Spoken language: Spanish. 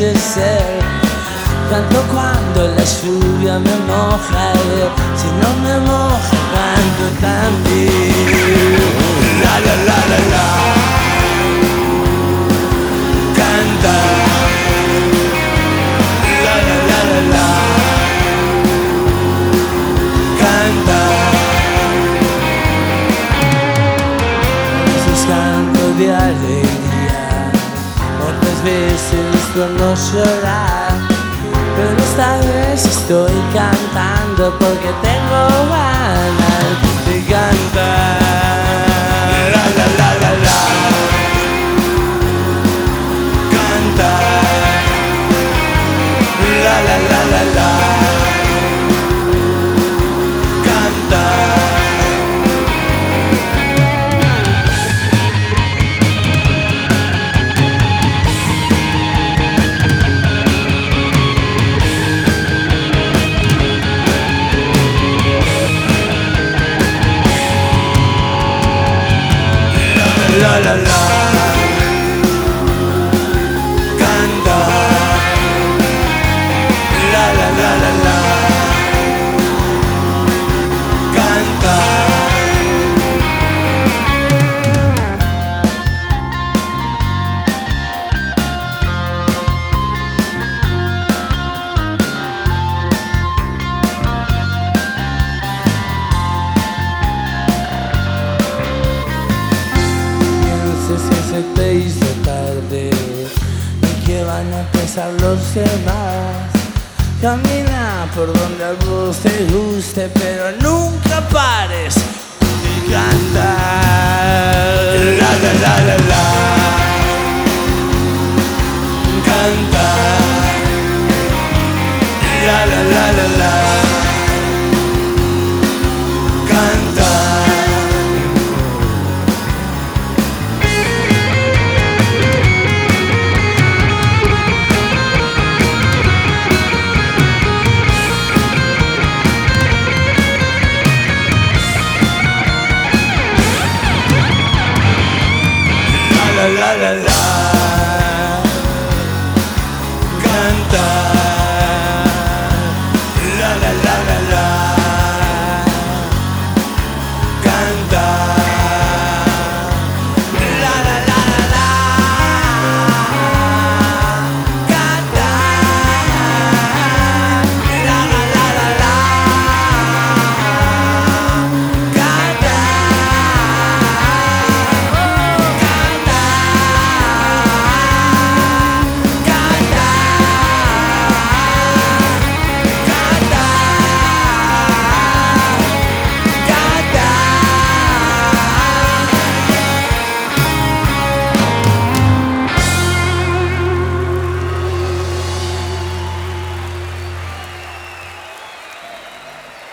anochecer. Canto cuando la lluvia me moja, si no me moja canto también. La la la la la, canta. La la la la la, canta. A veces canto de alegría, otras veces por no llorar, pero esta vez estoy cantando porque tengo ganas de cantar. La la la la la, canta. La la la la la, canta. La la la, canta. La la la la la, canta. Si se te hizo tarde y que van a empezar los demás. Camina por donde a vos te guste, pero nunca pares de cantar. La la la la la, canta. La la la la la, canta. La la la la.